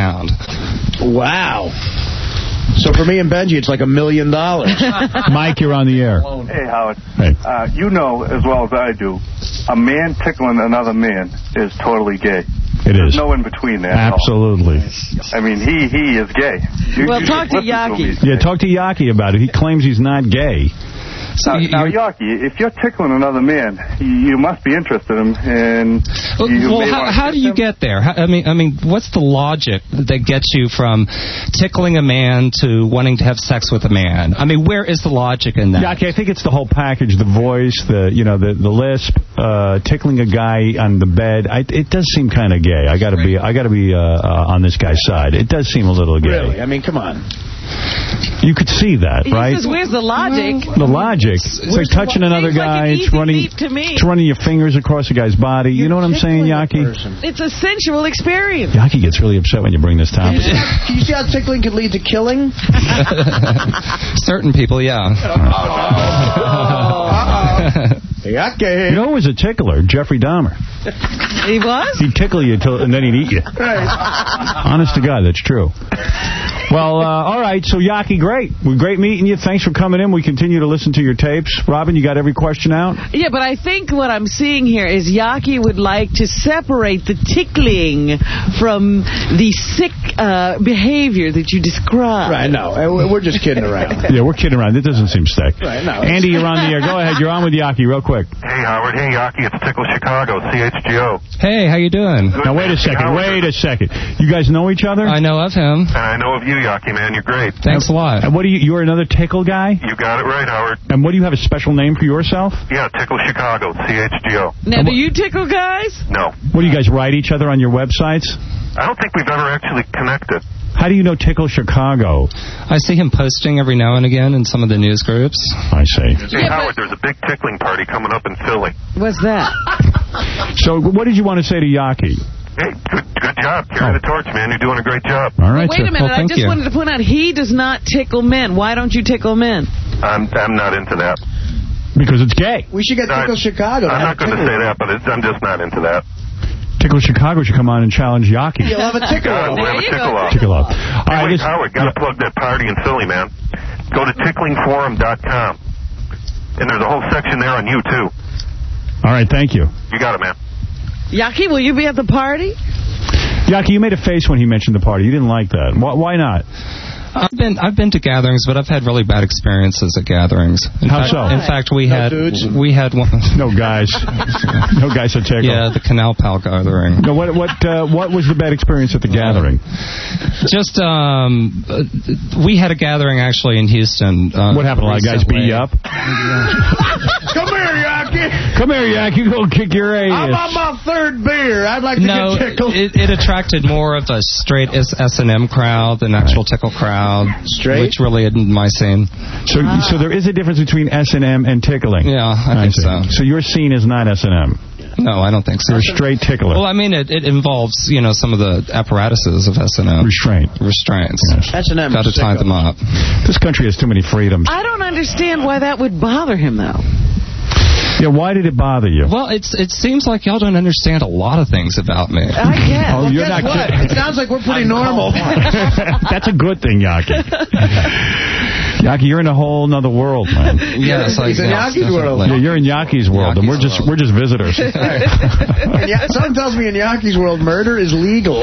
around. Wow. So for me and Benji, it's like $1 million. Mike, you're on the air. Hey, Howard. Hey. You know as well as I do, a man tickling another man is totally gay. It There's is. no in between there. Absolutely. I mean, he is gay. Well, talk to Yaki. Yeah, talk to Yaki about it. He claims he's not gay. Now, Yaki, if you're tickling another man, you must be interested in him. Well, how do you get there? I mean, what's the logic that gets you from tickling a man to wanting to have sex with a man? I mean, where is the logic in that? Yaki, I think it's the whole package: the voice, the lisp, tickling a guy on the bed. It does seem kind of gay. I got to be on this guy's side. It does seem a little gay. Really? I mean, come on. You could see that, right? He says, where's the logic? The logic. It's like touching another guy. It's running your fingers across a guy's body. You know what I'm saying, Yaki? It's a sensual experience. Yaki gets really upset when you bring this topic. Do you see how tickling could lead to killing? Certain people, yeah. Yaki. You know who was a tickler? Jeffrey Dahmer. He was? He'd tickle you and then he'd eat you. Right. Honest to God, that's true. Well, all right, so Yaki, great. Great meeting you. Thanks for coming in. We continue to listen to your tapes. Robin, you got every question out? Yeah, but I think what I'm seeing here is Yaki would like to separate the tickling from the sick behavior that you described. Right, no, we're just kidding around. Yeah, we're kidding around. It doesn't seem sick. Right, no. Andy, you're on the air. Go ahead. You're on with Yaki real quick. Hey, Howard. Hey, Yaki. It's Tickle Chicago, CHGO. Hey, how you doing? Now, wait a second. You guys know each other? I know of him. And I know of you, Yaki, man. You're great. Thanks a lot. And what do you're another tickle guy? You got it right, Howard. And what do you have, a special name for yourself? Yeah, Tickle Chicago, CHGO. Now, do you tickle guys? No. What do you guys write each other on your websites? I don't think we've ever actually connected. How do you know Tickle Chicago? I see him posting every now and again in some of the news groups. I see. Hey, Howard, there's a big tickling party coming up in Philly. What's that? So what did you want to say to Yaki? Hey, good job. Carrying the torch, man. You're doing a great job. All right, Wait a minute. I just wanted to point out, he does not tickle men. Why don't you tickle men? I'm not into that. Because it's gay. We should get Tickle Chicago. I'm not going to say that, but I'm just not into that. Tickle Chicago should come on and challenge Yaki. You'll have a tickle-off. We'll have a tickle-off. Tickle-off. Hey, wait, Howard, got to plug that party in Philly, man. Go to ticklingforum.com. And there's a whole section there on you, too. All right, thank you. You got it, man. Yaki, will you be at the party? Yaki, you made a face when he mentioned the party. You didn't like that. Why not? I've been to gatherings, but I've had really bad experiences at gatherings. How so? In fact, we had one. No guys. No guys at Tickle. Yeah, the Canal Pal gathering. No, what was the bad experience at the gathering? Just we had a gathering actually in Houston. What happened? A lot of guys beat you up? Come here, Yaki. Come here, Yaki. Go kick your ass. How about my third beer? I'd like to get tickled. It attracted more of a straight S&M crowd than actual Tickle crowd. Straight? Which really isn't my scene. So there is a difference between S&M and tickling? Yeah, I think so. So your scene is not S&M? No, I don't think so. You're a straight tickler. Well, I mean, it involves, some of the apparatuses of S&M. Restraints. Yes. S&M. Got to tie them up. This country has too many freedoms. I don't understand why that would bother him, though. Yeah, why did it bother you? Well, it seems like y'all don't understand a lot of things about me. I guess. Oh, you're not kidding. It sounds like we're pretty normal. That's a good thing, Yaki. Yaki, you're in a whole other world, man. Yes, He's in Yaki's world. Yeah, you're in Yaki's world, and we're just visitors. Someone tells me in Yaki's world, murder is legal.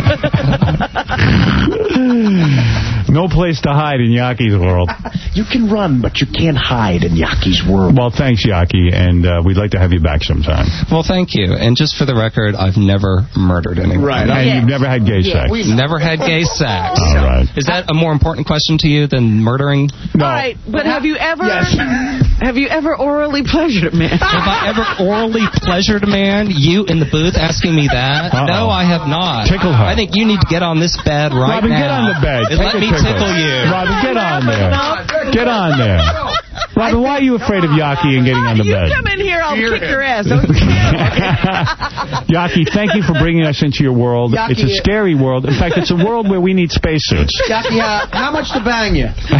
No place to hide in Yaki's world. You can run, but you can't hide in Yaki's world. Well, thanks, Yaki, and we'd like to have you back sometime. Well, thank you. And just for the record, I've never murdered anyone. Right. And you've never had gay sex. Never had gay sex. All right. Is that a more important question to you than murdering? No. All right, but have you ever orally pleasured a man? Have I ever orally pleasured a man? You in the booth asking me that? Uh-oh. No, I have not. Tickle her. I think you need to get on this bed right Robin, now. get on the bed. And let me tickle you. Robin, get on there. Get on there. Robin, why are you afraid of Yaki and getting on the bed? You come in here, I'll kick your ass. Don't you Yaki, thank you for bringing us into your world. Yaki, it's a scary world. In fact, it's a world where we need spacesuits. Yaki, how much to bang you? $5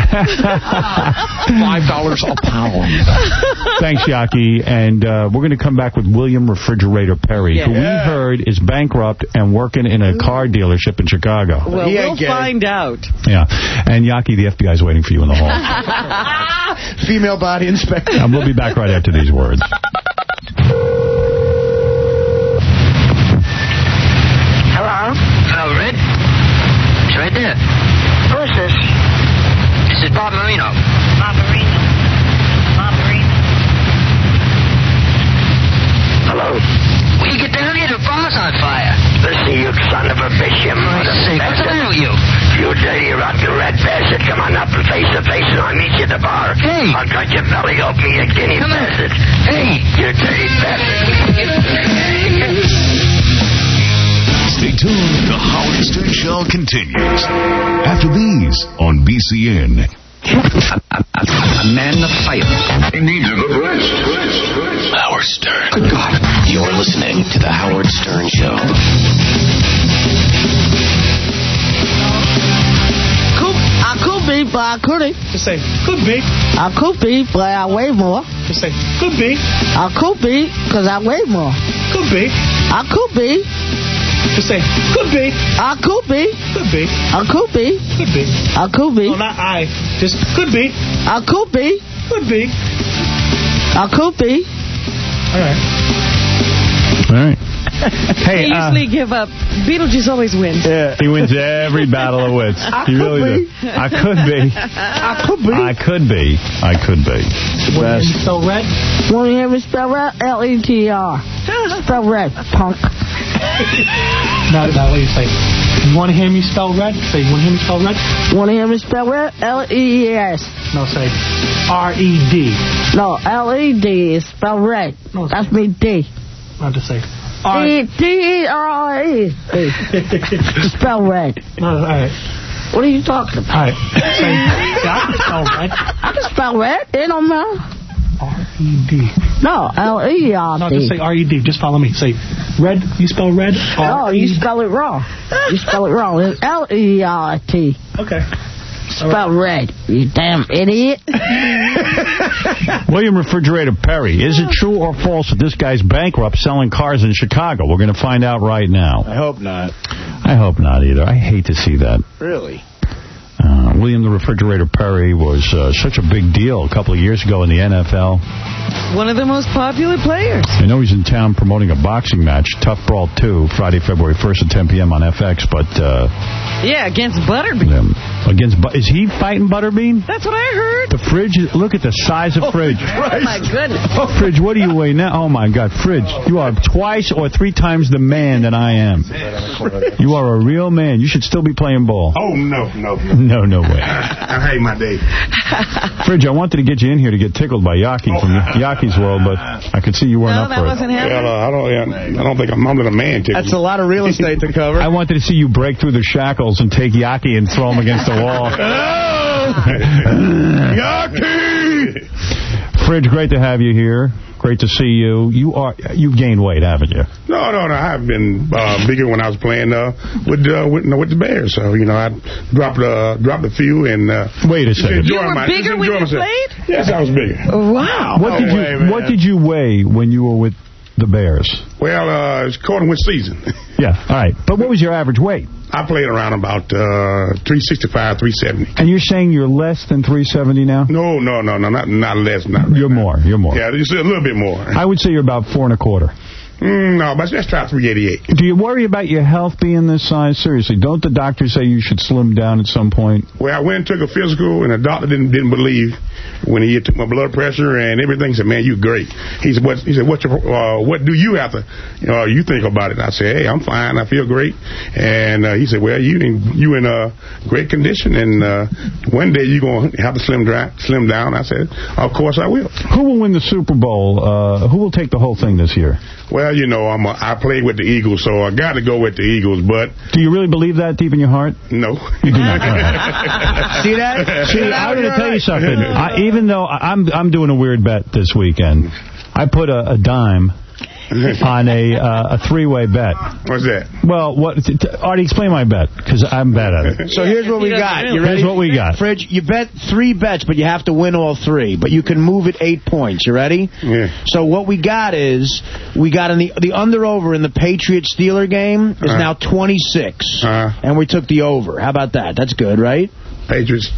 a pound. Thanks, Yaki. And we're going to come back with William Refrigerator Perry, who we heard is bankrupt and working in a car dealership in Chicago. Well, we'll find out. Yeah. And Yaki, the FBI is waiting for you in the hall. Female body inspector. And we'll be back right after these words. Hello? Hello, Red. It's right there. Who is this? This is Bob Marino. Bob Marino. Bob Marino. Hello? Will you get down here? The farm's on fire. Listen, you son of a bitch, you mother What's the matter with you? You dirty, rotten red bastard. Come on up and face to face and I'll meet you at the bar. Hey! I'll cut your belly open, you guinea bastard. Hey! You dirty bastard. Stay tuned. The Howard Stern Show continues after these on BCN. A man of fire. He needs a good rest. Howard Stern. Good God. You're listening to The Howard Stern Show. I could be, but I couldn't. Just say, could be. I could be, but I weigh more. Just say, could be. I could be, because I weigh more. Could be. I could be. Just say, could be. I could be. Could be. I could be. Could be. I could be. No, not I. Just could be. I could be. Could be. I could be. All right. All right. Hey, They usually give up. Beetlejuice always wins. Yeah, he wins every battle of wits. He really does. I could be. I could be. I could be. I could be. The best. So red? Want to hear me spell red? L-E-T-R. Spell red, punk. No, what do you say? You want to hear me spell red? Say, you want to hear me spell red? Want to hear me spell red? L-E-E-S. No, say R-E-D. No, L-E-D is spell red. No, that's me D. Not to say D-E-R-E. Spell red. No, all right. What are you talking about? All right. Say, I can spell red. I can spell red. It don't matter. R-E-D. No, L-E-R-D. No, just say R-E-D. Just follow me. Say red. You spell red? No, you spell it wrong. You spell it wrong. It's L-E-R-T. Okay. Spell red, you damn idiot. William Refrigerator Perry, is it true or false that this guy's bankrupt selling cars in Chicago? We're going to find out right now. I hope not. I hope not either. I hate to see that. Really? William the Refrigerator Perry was such a big deal a couple of years ago in the NFL. One of the most popular players. I know he's in town promoting a boxing match, Tough Brawl 2, Friday, February 1st at 10 p.m. on FX, but... yeah, against Butterbean. Is he fighting Butterbean? That's what I heard. The Fridge, look at the size of Fridge. Oh, my goodness. Fridge, what do you weigh now? Oh, my God, Fridge, you are twice or three times the man that I am. You are a real man. You should still be playing ball. Oh, no. No way. I hate my day. Fridge, I wanted to get you in here to get tickled by Yaki from Yaki's world, but I could see you weren't up for it. No, that wasn't happening. Well, I don't think I'm under the man tickle. That's a lot of real estate to cover. I wanted to see you break through the shackles and take Yaki and throw him against the wall. Yaki! Fridge, great to have you here. Great to see you. You've gained weight, haven't you? No. I've been bigger when I was playing with the Bears. So I dropped a few and. Wait a second. You were bigger when you played? Yes, I was bigger. Wow. What did you weigh when you were with the Bears? Well, it's according to which season. Yeah. All right. But what was your average weight? I played around about 365, 370. And you're saying you're less than 370 now? No, not less. You're more. Yeah, just a little bit more. I would say you're about 4 1/4. No, but let's try 388. Do you worry about your health being this size? Seriously, don't the doctors say you should slim down at some point? Well, I went and took a physical, and the doctor didn't believe when he took my blood pressure and everything. He said, "Man, you great." He said, "What do you have to, you think about it?" I said, "Hey, I'm fine. I feel great." And he said, "Well, you in great condition, and one day you're gonna have to slim down." I said, "Of course I will." Who will win the Super Bowl? Who will take the whole thing this year? Well, Well, you know, I played with the Eagles, so I got to go with the Eagles. But do you really believe that deep in your heart? No. You do not. See that? See, I'm going to tell you something. Even though I'm doing a weird bet this weekend, I put a dime on a three-way bet. What's that? Well, Artie, explain my bet, because I'm bad at it. So here's what we got. You ready? Here's what we got. Fridge, you bet 3 bets, but you have to win all 3. But you can move it 8 points. You ready? Yeah. So what we got is, we got in the under-over in the Patriots-Steeler game is now 26. And we took the over. How about that? That's good, right? Patriots